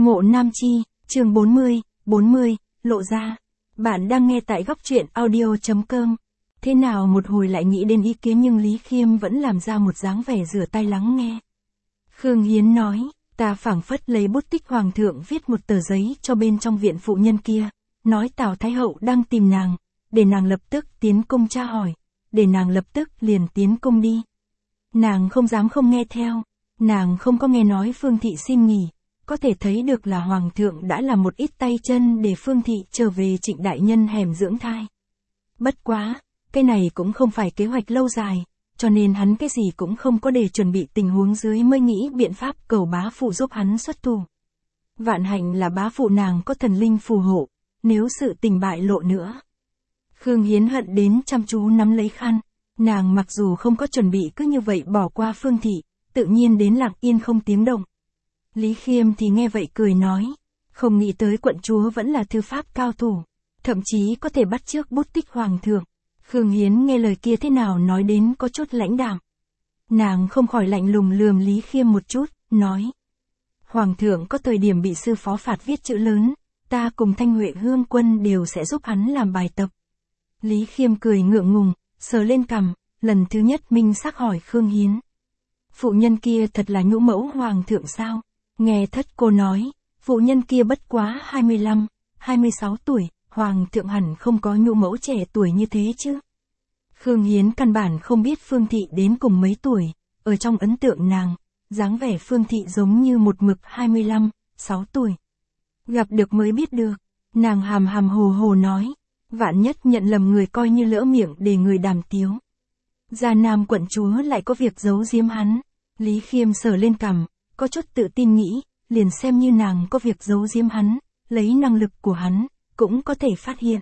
Mộ Nam Chi, chương 40, lộ ra. Bạn đang nghe tại góc truyện audio.com. Thế nào một hồi lại nghĩ đến ý kiến nhưng Lý Khiêm vẫn làm ra một dáng vẻ rửa tay lắng nghe. Khương Hiến nói, ta phảng phất lấy bút tích hoàng thượng viết một tờ giấy cho bên trong viện phụ nhân kia, nói Tào Thái Hậu đang tìm nàng, để nàng lập tức tiến cung tra hỏi, để nàng lập tức liền tiến cung đi. Nàng không dám không nghe theo, nàng không có nghe nói Phương Thị xin nghỉ, có thể thấy được là Hoàng thượng đã làm một ít tay chân để Phương Thị trở về Trịnh đại nhân hẻm dưỡng thai. Bất quá, cái này cũng không phải kế hoạch lâu dài, cho nên hắn cái gì cũng không có để chuẩn bị tình huống dưới mới nghĩ biện pháp cầu bá phụ giúp hắn xuất thủ. Vạn hạnh là bá phụ nàng có thần linh phù hộ, nếu sự tình bại lộ nữa. Khương Hiến hận đến chăm chú nắm lấy khăn, nàng mặc dù không có chuẩn bị cứ như vậy bỏ qua Phương Thị, tự nhiên đến lặng yên không tiếng động. Lý Khiêm thì nghe vậy cười nói, không nghĩ tới quận chúa vẫn là thư pháp cao thủ, thậm chí có thể bắt chước bút tích hoàng thượng. Khương Hiến nghe lời kia thế nào nói đến có chút lãnh đạm. Nàng không khỏi lạnh lùng lườm Lý Khiêm một chút, nói. Hoàng thượng có thời điểm bị sư phó phạt viết chữ lớn, ta cùng Thanh Huệ Hương Quân đều sẽ giúp hắn làm bài tập. Lý Khiêm cười ngượng ngùng, sờ lên cằm, lần thứ nhất minh xác hỏi Khương Hiến. Phụ nhân kia thật là nhũ mẫu hoàng thượng sao? Nghe thất cô nói, phụ nhân kia bất quá 25, 26 tuổi, hoàng thượng hẳn không có nhũ mẫu trẻ tuổi như thế chứ. Khương Hiến căn bản không biết Phương Thị đến cùng mấy tuổi, ở trong ấn tượng nàng, dáng vẻ Phương Thị giống như một mực 25, 6 tuổi. Gặp được mới biết được, nàng hàm hàm hồ hồ nói, vạn nhất nhận lầm người coi như lỡ miệng để người đàm tiếu. Gia Nam quận chúa lại có việc giấu giếm hắn, Lý Khiêm sờ lên cằm, có chút tự tin nghĩ, liền xem như nàng có việc giấu giếm hắn, lấy năng lực của hắn, cũng có thể phát hiện.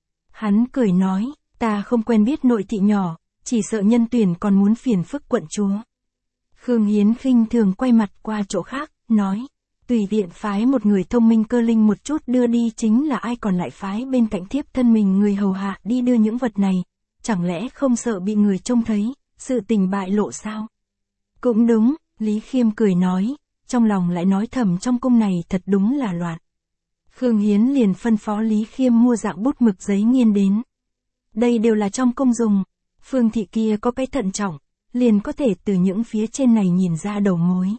Hắn cười nói, ta không quen biết nội thị nhỏ, chỉ sợ nhân tuyển còn muốn phiền phức quận chúa. Khương Hiến khinh thường quay mặt qua chỗ khác, nói, tùy viện phái một người thông minh cơ linh một chút đưa đi chính là ai còn lại phái bên cạnh thiếp thân mình người hầu hạ đi đưa những vật này, chẳng lẽ không sợ bị người trông thấy, sự tình bại lộ sao? Cũng đúng, Lý Khiêm cười nói, trong lòng lại nói thầm trong cung này thật đúng là loạn. Khương Hiến liền phân phó Lý Khiêm mua dạng bút mực giấy nghiên đến. Đây đều là trong cung dùng, Phương Thị kia có cái thận trọng, liền có thể từ những phía trên này nhìn ra đầu mối.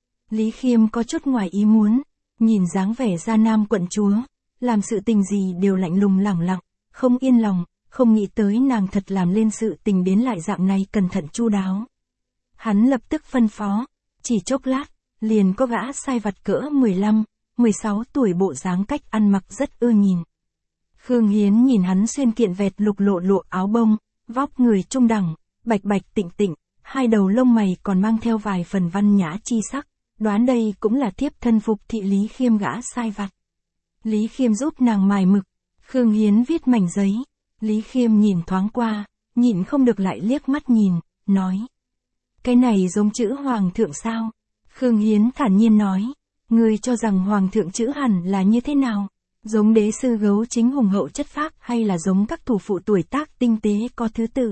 Lý Khiêm có chút ngoài ý muốn, nhìn dáng vẻ Gia Nam quận chúa, làm sự tình gì đều lạnh lùng lẳng lặng, không yên lòng, không nghĩ tới nàng thật làm lên sự tình đến lại dạng này cẩn thận chu đáo. Hắn lập tức phân phó, chỉ chốc lát, liền có gã sai vặt cỡ 15, 16 tuổi bộ dáng cách ăn mặc rất ưa nhìn. Khương Hiến nhìn hắn xuyên kiện vẹt lục lộ lộ áo bông, vóc người trung đẳng, bạch bạch tịnh tịnh, hai đầu lông mày còn mang theo vài phần văn nhã chi sắc, đoán đây cũng là thiếp thân phục thị Lý Khiêm gã sai vặt. Lý Khiêm giúp nàng mài mực, Khương Hiến viết mảnh giấy, Lý Khiêm nhìn thoáng qua, nhịn không được lại liếc mắt nhìn, nói. Cái này giống chữ hoàng thượng sao? Khương Hiến thản nhiên nói, ngươi cho rằng hoàng thượng chữ hẳn là như thế nào? Giống đế sư gấu chính hùng hậu chất phác hay là giống các thủ phụ tuổi tác tinh tế có thứ tự?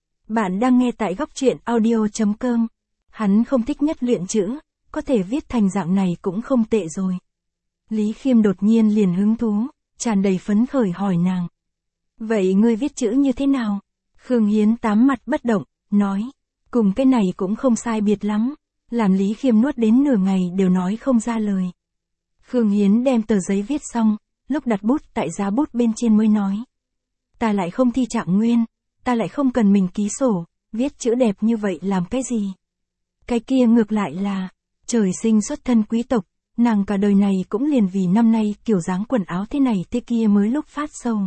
Bạn đang nghe tại góc truyện audio.com. Hắn không thích nhất luyện chữ, có thể viết thành dạng này cũng không tệ rồi. Lý Khiêm đột nhiên liền hứng thú, tràn đầy phấn khởi hỏi nàng. Vậy ngươi viết chữ như thế nào? Khương Hiến tám mặt bất động, nói. Cùng cái này cũng không sai biệt lắm, làm Lý Khiêm nuốt đến nửa ngày đều nói không ra lời. Khương Hiến đem tờ giấy viết xong, lúc đặt bút tại giá bút bên trên mới nói. Ta lại không thi trạng nguyên, ta lại không cần mình ký sổ, viết chữ đẹp như vậy làm cái gì? Cái kia ngược lại là, trời sinh xuất thân quý tộc, nàng cả đời này cũng liền vì năm nay kiểu dáng quần áo thế này thế kia mới lúc phát sầu.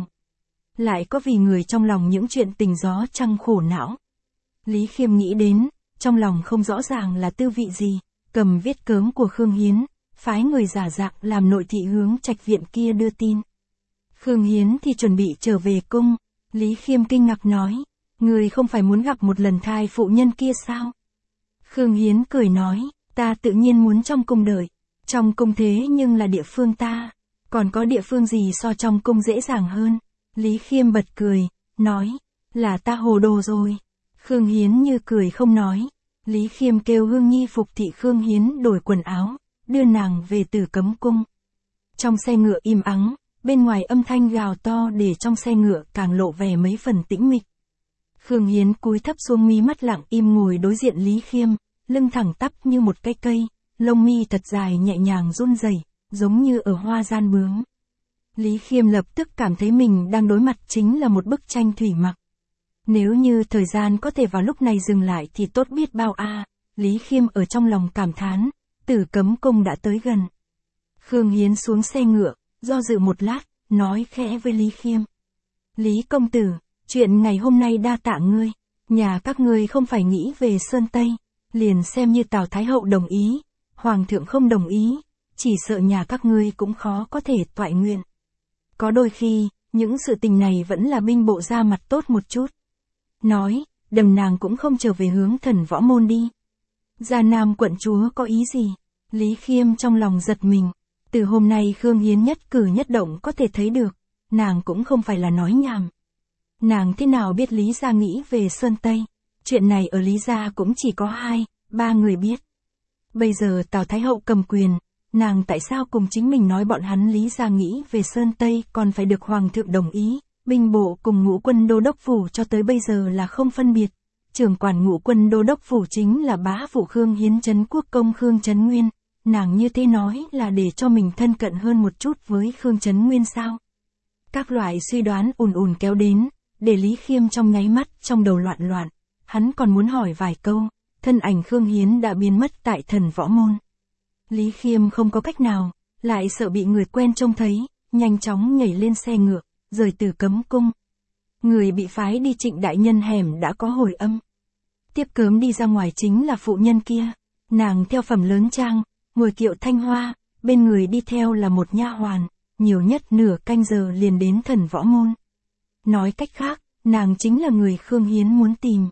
Lại có vì người trong lòng những chuyện tình gió trăng khổ não. Lý Khiêm nghĩ đến, trong lòng không rõ ràng là tư vị gì, cầm viết cớm của Khương Hiến, phái người giả dạng làm nội thị hướng trạch viện kia đưa tin. Khương Hiến thì chuẩn bị trở về cung, Lý Khiêm kinh ngạc nói, người không phải muốn gặp một lần thai phụ nhân kia sao? Khương Hiến cười nói, ta tự nhiên muốn trong cung đợi, trong cung thế nhưng là địa phương ta, còn có địa phương gì so trong cung dễ dàng hơn? Lý Khiêm bật cười, nói, là ta hồ đồ rồi. Khương Hiến như cười không nói, Lý Khiêm kêu Hương Nhi phục thị Khương Hiến đổi quần áo, đưa nàng về Tử Cấm Cung. Trong xe ngựa im ắng, bên ngoài âm thanh gào to để trong xe ngựa càng lộ vẻ mấy phần tĩnh mịch. Khương Hiến cúi thấp xuống, mí mắt lặng im ngồi đối diện Lý Khiêm, lưng thẳng tắp như một cái cây, lông mi thật dài nhẹ nhàng run rẩy, giống như ở hoa gian bướm. Lý Khiêm lập tức cảm thấy mình đang đối mặt chính là một bức tranh thủy mặc. Nếu như thời gian có thể vào lúc này dừng lại thì tốt biết bao a. Lý Khiêm ở trong lòng cảm thán, Tử Cấm Cung đã tới gần. Khương Hiến xuống xe ngựa, do dự một lát, nói khẽ với Lý Khiêm. Lý công tử, chuyện ngày hôm nay đa tạ ngươi, nhà các ngươi không phải nghĩ về Sơn Tây, liền xem như Tào Thái Hậu đồng ý, Hoàng thượng không đồng ý, chỉ sợ nhà các ngươi cũng khó có thể toại nguyện. Có đôi khi, những sự tình này vẫn là binh bộ ra mặt tốt một chút. Nói, đầm nàng cũng không trở về hướng Thần Võ Môn đi. Gia Nam quận chúa có ý gì? Lý Khiêm trong lòng giật mình. Từ hôm nay Khương Hiến nhất cử nhất động có thể thấy được, nàng cũng không phải là nói nhảm. Nàng thế nào biết Lý gia nghĩ về Sơn Tây? Chuyện này ở Lý gia cũng chỉ có 2-3 người biết. Bây giờ Tào Thái Hậu cầm quyền, nàng tại sao cùng chính mình nói bọn hắn Lý gia nghĩ về Sơn Tây còn phải được Hoàng thượng đồng ý? Binh bộ cùng Ngũ Quân Đô Đốc Phủ cho tới bây giờ là không phân biệt. Trưởng quản Ngũ Quân Đô Đốc Phủ chính là bá phụ Khương Hiến Trấn Quốc công Khương Trấn Nguyên. Nàng như thế nói là để cho mình thân cận hơn một chút với Khương Trấn Nguyên sao? Các loại suy đoán ùn ùn kéo đến, để Lý Khiêm trong nháy mắt trong đầu loạn loạn. Hắn còn muốn hỏi vài câu, thân ảnh Khương Hiến đã biến mất tại Thần Võ Môn. Lý Khiêm không có cách nào, lại sợ bị người quen trông thấy, nhanh chóng nhảy lên xe ngựa, rời Tử Cấm Cung. Người bị phái đi Trịnh đại nhân hẻm đã có hồi âm. Tiếp cớm đi ra ngoài chính là phụ nhân kia, nàng theo phẩm lớn trang, ngồi kiệu thanh hoa, bên người đi theo là một nha hoàn, nhiều nhất nửa canh giờ liền đến Thần Võ Môn. Nói cách khác, nàng chính là người Khương Hiến muốn tìm.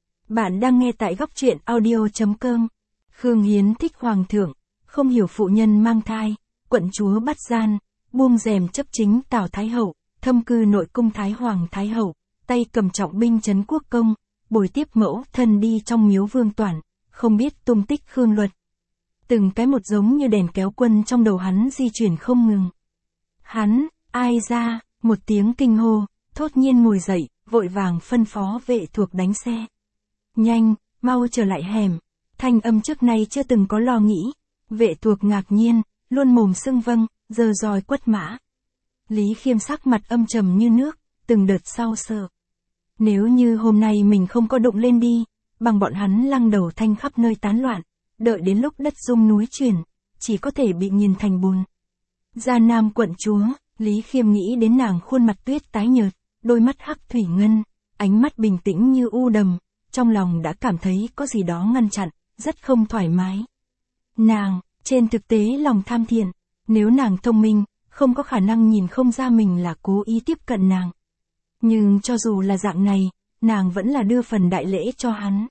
Bạn đang nghe tại góc truyện audio.com. Khương Hiến thích Hoàng thượng, không hiểu phụ nhân mang thai, quận chúa bắt gian, buông rèm chấp chính Tào Thái Hậu, thâm cư nội cung Thái Hoàng Thái Hậu, tay cầm trọng binh Trấn Quốc công, bồi tiếp mẫu thân đi trong miếu Vương Toản, không biết tung tích Khương Luật. Từng cái một giống như đèn kéo quân trong đầu hắn di chuyển không ngừng. Hắn, ai ra, một tiếng kinh hô, thốt nhiên ngồi dậy, vội vàng phân phó vệ thuộc đánh xe. Nhanh, mau trở lại hẻm. Thanh âm trước nay chưa từng có lo nghĩ. Vệ thuộc ngạc nhiên, luôn mồm xưng vâng, giơ roi quất mã. Lý Khiêm sắc mặt âm trầm như nước, từng đợt sau sợ. Nếu như hôm nay mình không có đụng lên đi, bằng bọn hắn lăng đầu thanh khắp nơi tán loạn, đợi đến lúc đất rung núi chuyển, chỉ có thể bị nghiền thành bùn. Gia Nam quận chúa, Lý Khiêm nghĩ đến nàng khuôn mặt tuyết tái nhợt, đôi mắt hắc thủy ngân, ánh mắt bình tĩnh như u đầm, trong lòng đã cảm thấy có gì đó ngăn chặn, rất không thoải mái. Nàng, trên thực tế lòng tham thiện, nếu nàng thông minh, không có khả năng nhìn không ra mình là cố ý tiếp cận nàng. Nhưng cho dù là dạng này, nàng vẫn là đưa phần đại lễ cho hắn.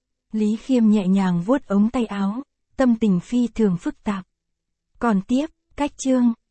Lý Khiêm nhẹ nhàng vuốt ống tay áo, tâm tình phi thường phức tạp. Còn tiếp, cách chương.